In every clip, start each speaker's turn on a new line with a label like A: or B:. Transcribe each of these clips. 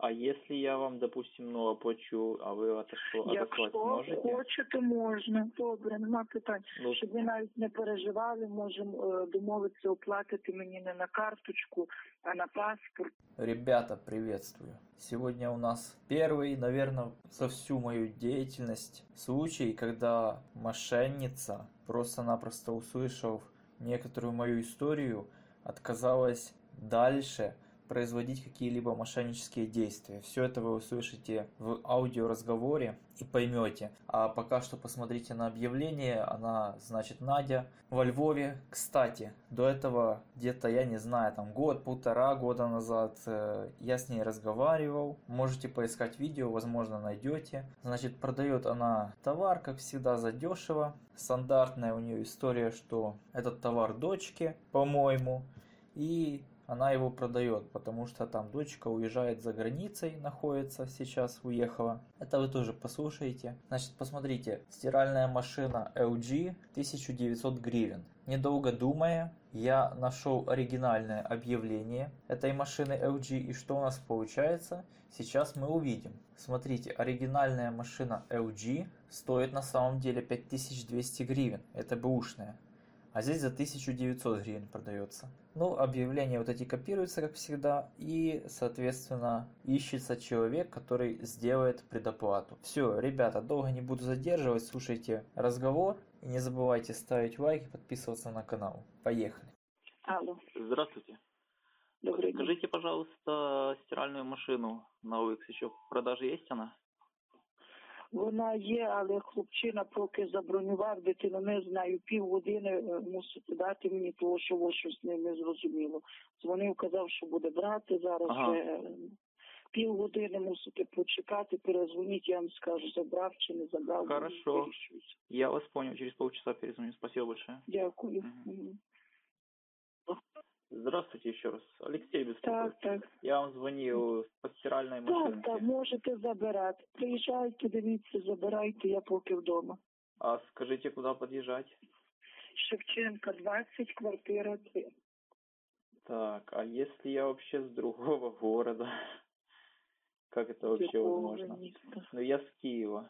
A: А если я вам, допустим, ну, оплачу, а ви отослать
B: Якщо
A: можете?
B: хочете, можна. Добре, нема питань.
A: Ну,
B: Щоб ви навіть не переживали, можемо домовитися оплатити мені не на карточку, а на паспорт.
C: Ребята, приветствую. Сегодня у нас первый, наверное, за всю мою деятельность случай, когда мошенница, просто-напросто услышав некоторую мою историю, отказалась дальше производить какие-либо мошеннические действия. Все это вы услышите в аудиоразговоре и поймете. А пока что посмотрите на объявление. Она, значит, Надя во Львове. Кстати, до этого где-то, я не знаю, там полтора года назад я с ней разговаривал. Можете поискать видео, возможно, найдете. Значит, продает она товар, как всегда, задешево. Стандартная у нее история, что этот товар дочке, по-моему, и она его продает, потому что там дочка уезжает за границей, находится сейчас, уехала. Это вы тоже послушаете. Значит, посмотрите, стиральная машина LG 1900 гривен. Недолго думая, я нашел оригинальное объявление этой машины LG, и что у нас получается, сейчас мы увидим. Смотрите, оригинальная машина LG стоит на самом деле 5200 гривен, это бэушная. А здесь за 1900 гривен продается. Ну, объявления вот эти копируются, как всегда, и, соответственно, ищется человек, который сделает предоплату. Все, ребята, долго не буду задерживать, слушайте разговор, и не забывайте ставить лайк и подписываться на канал. Поехали.
B: Алло.
A: Здравствуйте.
B: Добрый день.
A: Скажите, пожалуйста, стиральную машину на OLX еще в продаже есть она?
B: Вона є, але хлопчина поки забронював дитину, не знаю, півгодини мусите дати мені, того, що ось щось не зрозуміло. Дзвонив, казав, що буде брати, зараз вже півгодини мусите почекати, перезвоніть, я вам скажу, забрав чи не забрав.
A: Хорошо, я вас понял, через полчаса перезвоню, спасибо большое.
B: Дякую.
A: Здравствуйте еще раз. Алексей беспокоит.
B: Так.
A: Я вам звонил по стиральной машинке.
B: Так, можете забирати. Приїжджайте, дивіться, забирайте, я поки вдома.
A: А скажите, куда подъезжать?
B: Шевченка, 20, квартира 3.
A: Так, а если я вообще с другого города? Как это вообще возможно? Ну, я с Киева.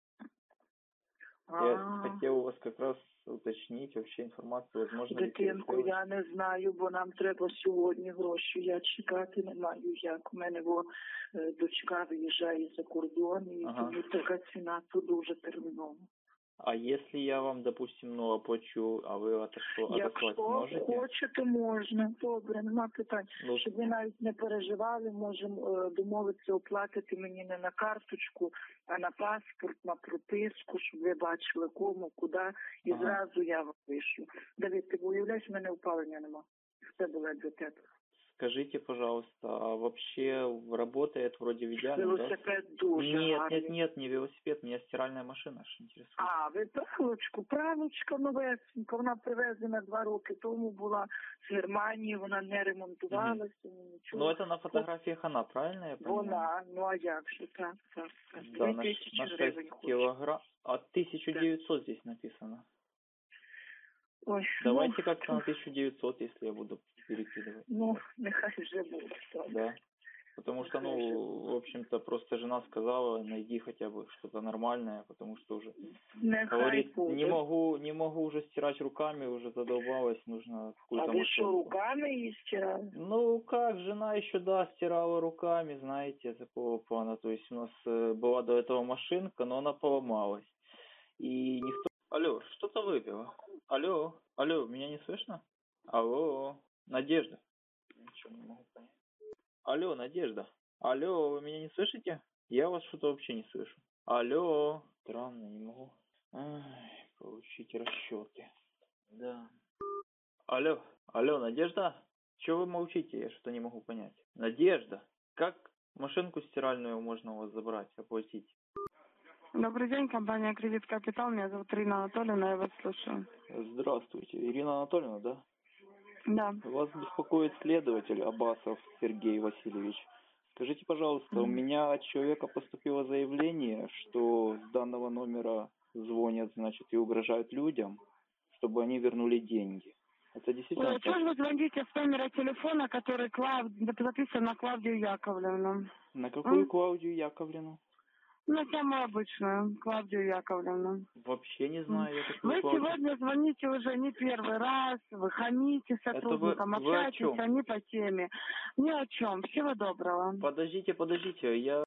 A: Я хотел у вас как раз уточнить вообще інформацію, возможно,
B: дитинку, я не знаю, бо нам треба сьогодні гроші. Я чекати не маю як. У мене дочка виїжджає за кордон, і тому така ціна, то дуже терміново.
A: А если я вам, допустим, оплачу, а ви отослать можете?
B: Якщо хочете, можна. Добре, нема питань. Щоб ви навіть не переживали, можемо домовитися оплатити мені не на карточку, а на паспорт, на прописку, щоб ви бачили кому, куди, і зразу я вам вишлю. Давид, ти уявляєш, в мене опалення нема. Це було для тебе.
A: Скажите, пожалуйста, а вообще работает вроде в идеале,
B: велосипед
A: да?
B: дуже гарний.
A: Нет, не велосипед, меня стиральная машина аж интересует.
B: А, ви правочка новесенька, вона привезена 2 роки тому, була з Германії, вона не ремонтувалася, нічого.
A: Ну, это на фотографиях она, правильно я понимаю?
B: Вона, ну а як же, так.
A: Да, на 6 килограмм, а 1900 здесь написано.
B: Ой,
A: давайте как-то на 1900, если я буду перекидывать.
B: Ну, нехай вже буде.
A: Да. Потому что, в общем-то, просто жена сказала, найди хотя бы что-то нормальное, потому что уже говорит, не могу уже стирать руками, уже задолбалась, нужно какую-то машинку.
B: А вы что, руками и стирали?
A: Ну, как, жена еще, стирала руками, знаете, такого плана. То есть у нас была до этого машинка, но она поломалась. И никто... Алло, что-то выпила. Алло, меня не слышно? Алло, Надежда. Ничего не могу понять. Алло, Надежда. Алло, вы меня не слышите? Я вас что-то вообще не слышу. Алло. Странно, не могу. Получить расчеты. Да. Алло, Надежда? Чего вы молчите? Я что-то не могу понять. Надежда, как машинку стиральную можно у вас забрать, оплатить?
D: Добрый день, компания «Кредит Капитал». Меня зовут Ирина Анатольевна, я вас слушаю.
A: Здравствуйте. Ирина Анатольевна, да?
D: Да.
A: Вас беспокоит следователь Абасов Сергей Васильевич. Скажите, пожалуйста, у меня от человека поступило заявление, что с данного номера звонят, значит, и угрожают людям, чтобы они вернули деньги. Это действительно...
D: Ой, что же вы звоните с номера телефона, который записан на Клавдию Яковлевну?
A: На какую Клавдию Яковлевну?
D: Ну, самую обычную, Клавдию Яковлевну.
A: Вообще не знаю я такую
D: Вы
A: Клавдию.
D: сегодня звоните уже не первый раз, вы хамите сотрудникам,
A: вы о
D: общаетесь,
A: чем?
D: они по теме. Ни о чем. Всего доброго.
A: Подождите, я